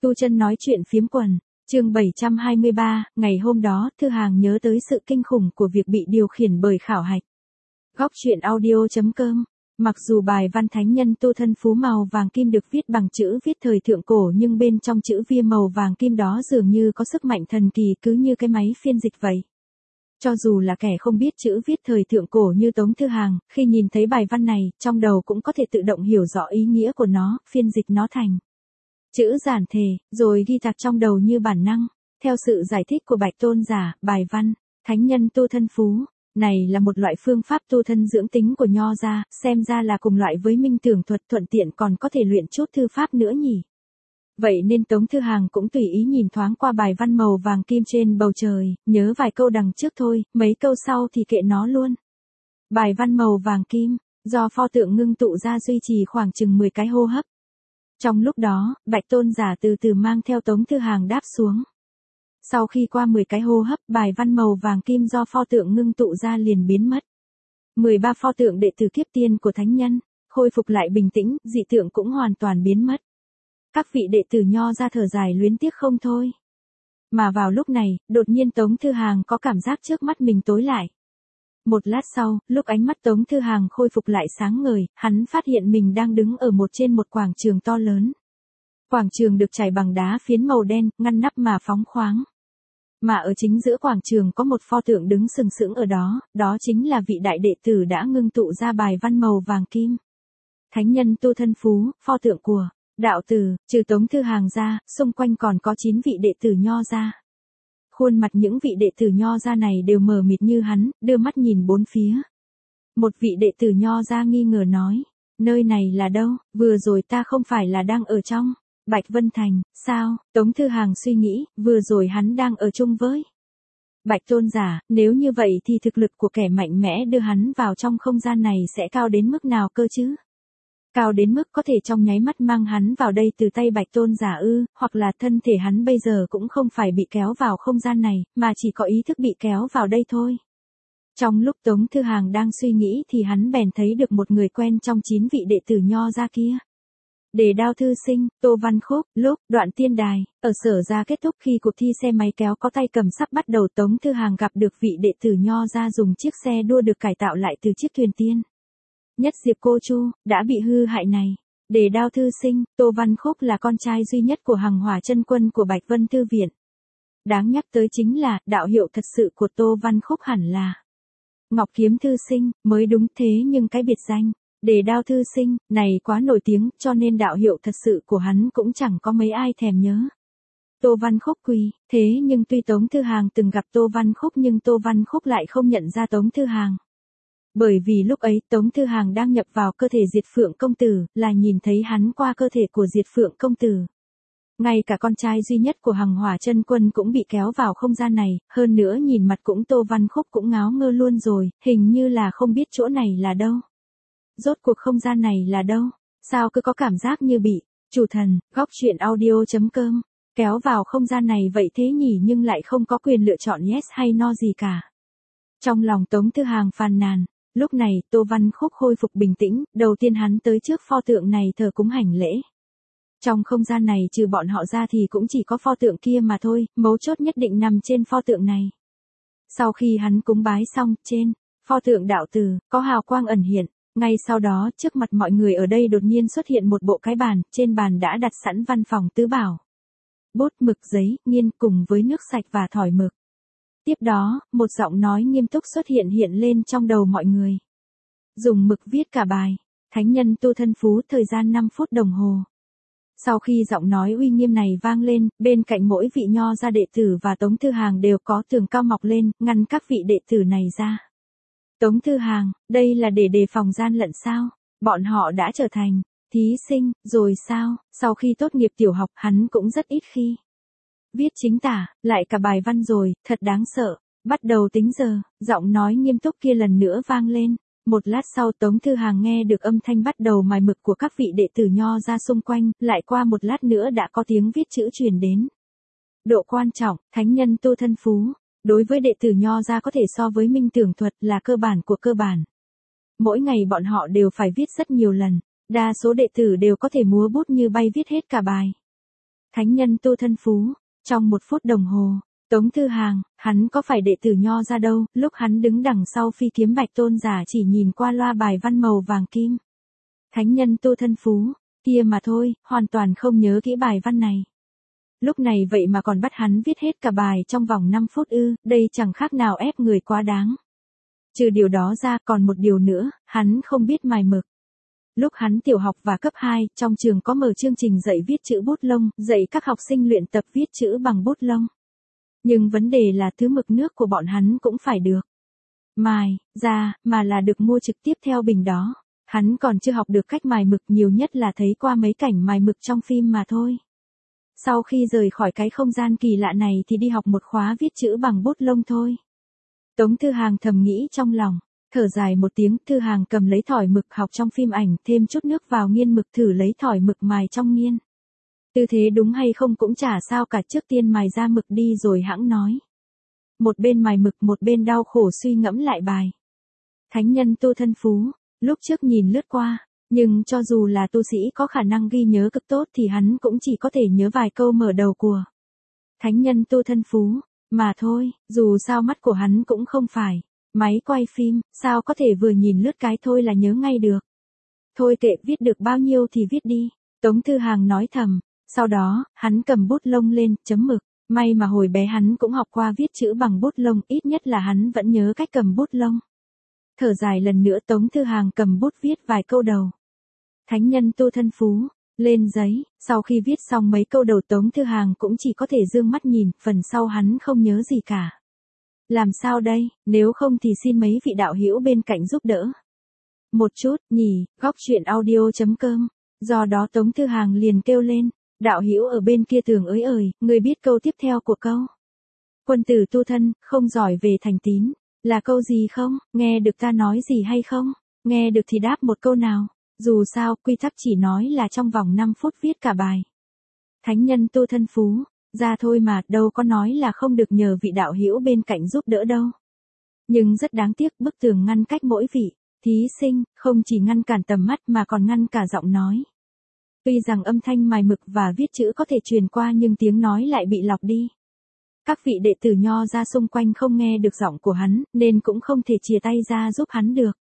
Tu Chân nói chuyện phiếm quần, chương 723, ngày hôm đó, Thư Hàng nhớ tới sự kinh khủng của việc bị điều khiển bởi khảo hạch. Góc truyện audio.com. Mặc dù bài văn thánh nhân tu thân phú màu vàng kim được viết bằng chữ viết thời thượng cổ nhưng bên trong chữ viết màu vàng kim đó dường như có sức mạnh thần kỳ cứ như cái máy phiên dịch vậy. Cho dù là kẻ không biết chữ viết thời thượng cổ như Tống Thư Hàng, khi nhìn thấy bài văn này, trong đầu cũng có thể tự động hiểu rõ ý nghĩa của nó, phiên dịch nó thành chữ giản thể, rồi ghi tạc trong đầu như bản năng. Theo sự giải thích của Bạch Tôn giả, bài văn, thánh nhân tu thân phú, này là một loại phương pháp tu thân dưỡng tính của Nho gia, xem ra là cùng loại với minh tưởng thuật, thuận tiện còn có thể luyện chút thư pháp nữa nhỉ. Vậy nên Tống Thư Hàng cũng tùy ý nhìn thoáng qua bài văn màu vàng kim trên bầu trời, nhớ vài câu đằng trước thôi, mấy câu sau thì kệ nó luôn. Bài văn màu vàng kim, do pho tượng ngưng tụ ra duy trì khoảng chừng 10 cái hô hấp. Trong lúc đó, Bạch Tôn giả từ từ mang theo Tống Thư Hàng đáp xuống. Sau khi qua 10 cái hô hấp, bài văn màu vàng kim do pho tượng ngưng tụ ra liền biến mất. 13 pho tượng đệ tử kiếp tiên của thánh nhân, khôi phục lại bình tĩnh, dị tượng cũng hoàn toàn biến mất. Các vị đệ tử Nho ra thở dài luyến tiếc không thôi. Mà vào lúc này, đột nhiên Tống Thư Hàng có cảm giác trước mắt mình tối lại. Một lát sau, lúc ánh mắt Tống Thư Hàng khôi phục lại sáng ngời, hắn phát hiện mình đang đứng ở trên một quảng trường to lớn. Quảng trường được trải bằng đá phiến màu đen, ngăn nắp mà phóng khoáng. Mà ở chính giữa quảng trường có một pho tượng đứng sừng sững ở đó, đó chính là vị đại đệ tử đã ngưng tụ ra bài văn màu vàng kim. Thánh nhân tu thân phú, pho tượng của đạo tử, trừ Tống Thư Hàng ra, xung quanh còn có 9 vị đệ tử Nho gia. Khuôn mặt những vị đệ tử Nho gia này đều mờ mịt như hắn, đưa mắt nhìn bốn phía. Một vị đệ tử Nho gia nghi ngờ nói, nơi này là đâu, vừa rồi ta không phải là đang ở trong Bạch Vân Thành, sao? Tống Thư Hàng suy nghĩ, vừa rồi hắn đang ở chung với Bạch Tôn giả, nếu như vậy thì thực lực của kẻ mạnh mẽ đưa hắn vào trong không gian này sẽ cao đến mức nào cơ chứ? Cao đến mức có thể trong nháy mắt mang hắn vào đây từ tay Bạch Tôn giả ư, hoặc là thân thể hắn bây giờ cũng không phải bị kéo vào không gian này, mà chỉ có ý thức bị kéo vào đây thôi. Trong lúc Tống Thư Hàng đang suy nghĩ thì hắn bèn thấy được một người quen trong 9 vị đệ tử Nho gia kia. Đề Đao thư sinh, Tô Văn Khúc, lúc đoạn tiên đài, ở Sở gia kết thúc khi cuộc thi xe máy kéo có tay cầm sắp bắt đầu, Tống Thư Hàng gặp được vị đệ tử Nho gia dùng chiếc xe đua được cải tạo lại từ chiếc thuyền tiên. Nhất Diệp Cô Chu, đã bị hư hại này. Đề Đao thư sinh, Tô Văn Khúc là con trai duy nhất của Hằng Hỏa Chân Quân của Bạch Vân Thư Viện. Đáng nhắc tới chính là, đạo hiệu thật sự của Tô Văn Khúc hẳn là Ngọc Kiếm thư sinh, mới đúng, thế nhưng cái biệt danh Đề Đao thư sinh này quá nổi tiếng, cho nên đạo hiệu thật sự của hắn cũng chẳng có mấy ai thèm nhớ. Tô Văn Khúc quỳ, thế nhưng tuy Tống Thư Hàng từng gặp Tô Văn Khúc nhưng Tô Văn Khúc lại không nhận ra Tống Thư Hàng. Bởi vì lúc ấy Tống Thư Hàng đang nhập vào cơ thể Diệt Phượng công tử, là nhìn thấy hắn qua cơ thể của Diệt Phượng công tử. Ngay cả con trai duy nhất của Hằng Hỏa Chân Quân cũng bị kéo vào không gian này, hơn nữa nhìn mặt cũng Tô Văn Khúc cũng ngáo ngơ luôn rồi, hình như là không biết chỗ này là đâu. Rốt cuộc không gian này là đâu? Sao cứ có cảm giác như bị chủ thần, góc truyện audio.com kéo vào không gian này vậy thế nhỉ, nhưng lại không có quyền lựa chọn yes hay no gì cả. Trong lòng Tống Thư Hàng phàn nàn. Lúc này, Tô Văn Khúc khôi phục bình tĩnh, đầu tiên hắn tới trước pho tượng này thờ cúng hành lễ. Trong không gian này trừ bọn họ ra thì cũng chỉ có pho tượng kia mà thôi, mấu chốt nhất định nằm trên pho tượng này. Sau khi hắn cúng bái xong, trên pho tượng đạo tử, có hào quang ẩn hiện. Ngay sau đó, trước mặt mọi người ở đây đột nhiên xuất hiện một bộ cái bàn, trên bàn đã đặt sẵn văn phòng tứ bảo. Bút, mực, giấy, nghiên cùng với nước sạch và thỏi mực. Tiếp đó, một giọng nói nghiêm túc xuất hiện lên trong đầu mọi người. Dùng mực viết cả bài, thánh nhân tu thân phú, thời gian 5 phút đồng hồ. Sau khi giọng nói uy nghiêm này vang lên, bên cạnh mỗi vị Nho gia đệ tử và Tống Thư Hàng đều có tường cao mọc lên, ngăn các vị đệ tử này ra. Tống Thư Hàng, đây là để đề phòng gian lận sao? Bọn họ đã trở thành thí sinh, rồi sao? Sau khi tốt nghiệp tiểu học hắn cũng rất ít khi viết chính tả, lại cả bài văn rồi, thật đáng sợ. Bắt đầu tính giờ, giọng nói nghiêm túc kia lần nữa vang lên. Một lát sau Tống Thư Hàng nghe được âm thanh bắt đầu mài mực của các vị đệ tử Nho ra xung quanh, lại qua một lát nữa đã có tiếng viết chữ truyền đến. Độ quan trọng, thánh nhân tu thân phú, đối với đệ tử Nho ra có thể so với minh tưởng thuật là cơ bản của cơ bản. Mỗi ngày bọn họ đều phải viết rất nhiều lần, đa số đệ tử đều có thể múa bút như bay viết hết cả bài. Thánh nhân tu thân phú, trong 1 phút đồng hồ, Tống Thư Hàng, hắn có phải đệ tử Nho ra đâu, lúc hắn đứng đằng sau phi kiếm bạch tôn giả chỉ nhìn qua loa bài văn màu vàng kim. Thánh nhân tu thân phú, kia mà thôi, hoàn toàn không nhớ kỹ bài văn này. Lúc này vậy mà còn bắt hắn viết hết cả bài trong vòng 5 phút ư, đây chẳng khác nào ép người quá đáng. Trừ điều đó ra còn một điều nữa, hắn không biết mài mực. Lúc hắn tiểu học và cấp 2, trong trường có mở chương trình dạy viết chữ bút lông, dạy các học sinh luyện tập viết chữ bằng bút lông. Nhưng vấn đề là thứ mực nước của bọn hắn cũng phải được mài ra, mà là được mua trực tiếp theo bình đó. Hắn còn chưa học được cách mài mực, nhiều nhất là thấy qua mấy cảnh mài mực trong phim mà thôi. Sau khi rời khỏi cái không gian kỳ lạ này thì đi học một khóa viết chữ bằng bút lông thôi. Tống Thư Hàng thầm nghĩ trong lòng, thở dài một tiếng, Thư Hàng cầm lấy thỏi mực học trong phim ảnh, thêm chút nước vào nghiên mực thử lấy thỏi mực mài trong nghiên. Tư thế đúng hay không cũng chả sao cả, trước tiên mài ra mực đi rồi hẵng nói. Một bên mài mực một bên đau khổ suy ngẫm lại bài. Thánh nhân tu thân phú, lúc trước nhìn lướt qua, nhưng cho dù là tu sĩ có khả năng ghi nhớ cực tốt thì hắn cũng chỉ có thể nhớ vài câu mở đầu của thánh nhân tu thân phú, mà thôi, dù sao mắt của hắn cũng không phải máy quay phim, sao có thể vừa nhìn lướt cái thôi là nhớ ngay được. Thôi kệ, viết được bao nhiêu thì viết đi, Tống Thư Hàng nói thầm, sau đó, hắn cầm bút lông lên, chấm mực, may mà hồi bé hắn cũng học qua viết chữ bằng bút lông, ít nhất là hắn vẫn nhớ cách cầm bút lông. Thở dài lần nữa, Tống Thư Hàng cầm bút viết vài câu đầu. Thánh nhân tu thân phú, lên giấy, sau khi viết xong mấy câu đầu Tống Thư Hàng cũng chỉ có thể dương mắt nhìn, phần sau hắn không nhớ gì cả. Làm sao đây, nếu không thì xin mấy vị đạo hữu bên cạnh giúp đỡ một chút, nhỉ, góc truyện audio.com, do đó Tống Thư Hàng liền kêu lên, đạo hữu ở bên kia tường ơi, người biết câu tiếp theo của câu quân tử tu thân, không giỏi về thành tín, là câu gì không, nghe được ta nói gì hay không, nghe được thì đáp một câu nào. Dù sao, quy tắc chỉ nói là trong vòng 5 phút viết cả bài. Thánh nhân tu thân phú, ra thôi mà, đâu có nói là không được nhờ vị đạo hữu bên cạnh giúp đỡ đâu. Nhưng rất đáng tiếc, bức tường ngăn cách mỗi vị thí sinh, không chỉ ngăn cản tầm mắt mà còn ngăn cả giọng nói. Tuy rằng âm thanh mài mực và viết chữ có thể truyền qua nhưng tiếng nói lại bị lọc đi. Các vị đệ tử Nho ra xung quanh không nghe được giọng của hắn, nên cũng không thể chìa tay ra giúp hắn được.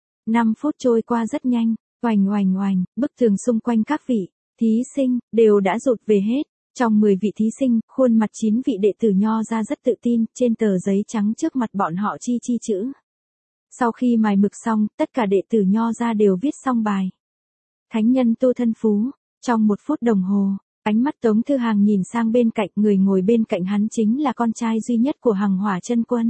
5 phút trôi qua rất nhanh. Oành oành oành, bức tường xung quanh các vị thí sinh đều đã rụt về hết. Trong 10 vị thí sinh, khuôn mặt 9 vị đệ tử Nho ra rất tự tin, trên tờ giấy trắng trước mặt bọn họ chi chi chữ. Sau khi mài mực xong, tất cả đệ tử Nho ra đều viết xong bài. Thánh nhân tu thân phú, trong 1 phút đồng hồ, ánh mắt Tống Thư Hàng nhìn sang bên cạnh, người ngồi bên cạnh hắn chính là con trai duy nhất của Hằng Hỏa Chân Quân.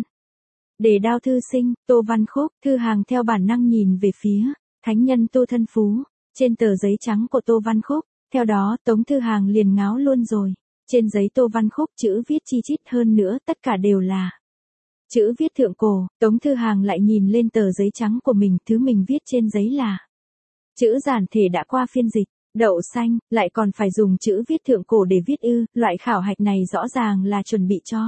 Đề Đao thư sinh, Tô Văn Khúc. Thư Hàng theo bản năng nhìn về phía thánh nhân tu thân phú, trên tờ giấy trắng của Tô Văn Khúc, theo đó Tống Thư Hàng liền ngáo luôn rồi. Trên giấy Tô Văn Khúc chữ viết chi chít hơn nữa, tất cả đều là chữ viết thượng cổ. Tống Thư Hàng lại nhìn lên tờ giấy trắng của mình, thứ mình viết trên giấy là chữ giản thể đã qua phiên dịch. Đậu xanh, lại còn phải dùng chữ viết thượng cổ để viết ư, loại khảo hạch này rõ ràng là chuẩn bị cho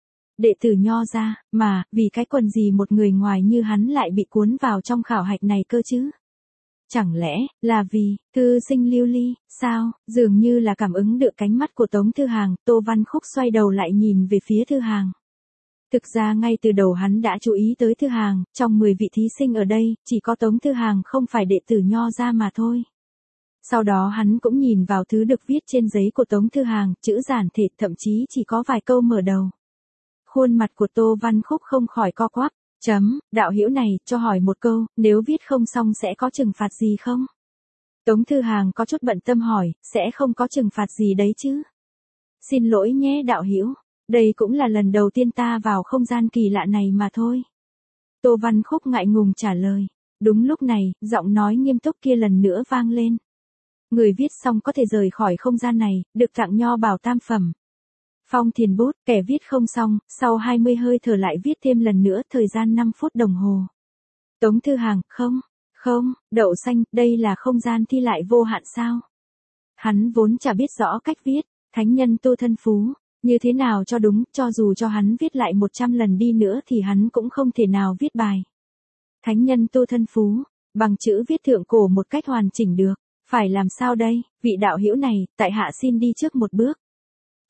đệ tử Nho ra, mà, vì cái quần gì một người ngoài như hắn lại bị cuốn vào trong khảo hạch này cơ chứ? Chẳng lẽ, là vì, thư sinh lưu ly, sao, dường như là cảm ứng được cánh mắt của Tống Thư Hàng, Tô Văn Khúc xoay đầu lại nhìn về phía Thư Hàng. Thực ra ngay từ đầu hắn đã chú ý tới Thư Hàng, trong 10 vị thí sinh ở đây, chỉ có Tống Thư Hàng không phải đệ tử Nho ra mà thôi. Sau đó hắn cũng nhìn vào thứ được viết trên giấy của Tống Thư Hàng, chữ giản thể, thậm chí chỉ có vài câu mở đầu. Khuôn mặt của Tô Văn Khúc không khỏi co quắp, đạo hữu này, cho hỏi một câu, nếu viết không xong sẽ có trừng phạt gì không? Tống Thư Hàng có chút bận tâm hỏi, sẽ không có trừng phạt gì đấy chứ? Xin lỗi nhé đạo hữu, đây cũng là lần đầu tiên ta vào không gian kỳ lạ này mà thôi. Tô Văn Khúc ngại ngùng trả lời. Đúng lúc này, giọng nói nghiêm túc kia lần nữa vang lên. Người viết xong có thể rời khỏi không gian này, được tặng nho bảo tam phẩm. Phong thiền bút, kẻ viết không xong, sau 20 hơi thở lại viết thêm lần nữa, thời gian 5 phút đồng hồ. Tống Thư Hàng, không, đậu xanh, đây là không gian thi lại vô hạn sao? Hắn vốn chả biết rõ cách viết, thánh nhân tu thân phú, như thế nào cho đúng, cho dù cho hắn viết lại 100 lần đi nữa thì hắn cũng không thể nào viết bài thánh nhân tu thân phú, bằng chữ viết thượng cổ một cách hoàn chỉnh được. Phải làm sao đây, vị đạo hữu này, tại hạ xin đi trước một bước.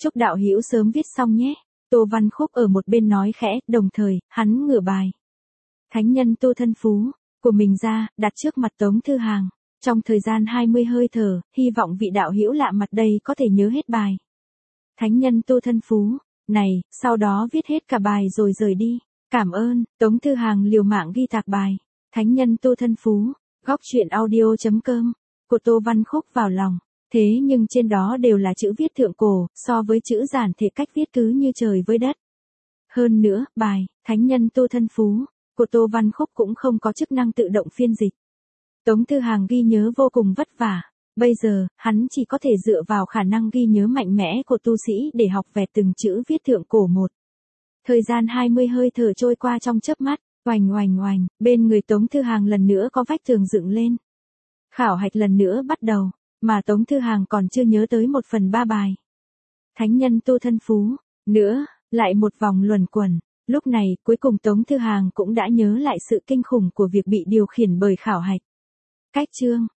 Chúc đạo hữu sớm viết xong nhé. Tô Văn Khúc ở một bên nói khẽ, đồng thời, hắn ngửa bài. Thánh nhân tu thân phú, của mình ra, đặt trước mặt Tống Thư Hàng. Trong thời gian 20 hơi thở, hy vọng vị đạo hữu lạ mặt đây có thể nhớ hết bài. Thánh nhân tu thân phú, này, sau đó viết hết cả bài rồi rời đi. Cảm ơn, Tống Thư Hàng liều mạng ghi tạc bài. Thánh nhân tu thân phú, góc truyện audio.com, của Tô Văn Khúc vào lòng. Thế nhưng trên đó đều là chữ viết thượng cổ, so với chữ giản thể cách viết cứ như trời với đất. Hơn nữa, bài, Thánh nhân tu thân phú, của Tô Văn Khúc cũng không có chức năng tự động phiên dịch. Tống Thư Hàng ghi nhớ vô cùng vất vả. Bây giờ, hắn chỉ có thể dựa vào khả năng ghi nhớ mạnh mẽ của tu sĩ để học vẹt từng chữ viết thượng cổ một. Thời gian 20 hơi thở trôi qua trong chớp mắt, oành oành oành, bên người Tống Thư Hàng lần nữa có vách tường dựng lên. Khảo hạch lần nữa bắt đầu, mà Tống Thư Hàng còn chưa nhớ tới 1/3 bài. Thánh nhân tu thân phú, nữa, lại một vòng luẩn quẩn. Lúc này, cuối cùng Tống Thư Hàng cũng đã nhớ lại sự kinh khủng của việc bị điều khiển bởi khảo hạch. Cách chương,